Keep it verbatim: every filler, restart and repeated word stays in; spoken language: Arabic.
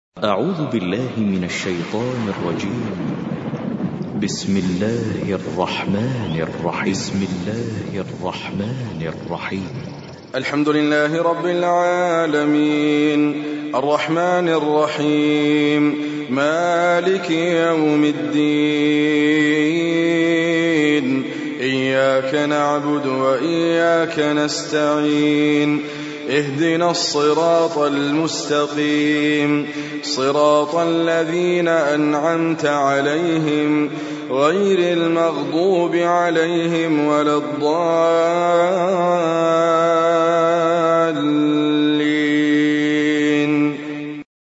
أعوذ بالله من الشيطان الرجيم. بسم الله الرحمن الرحيم بسم الله الرحمن الرحيم الحمد لله رب العالمين الرحمن الرحيم مالك يوم الدين إياك نعبد وإياك نستعين اهدنا الصراط المستقيم صراط الذين أنعمت عليهم غير المغضوب عليهم ولا الضالين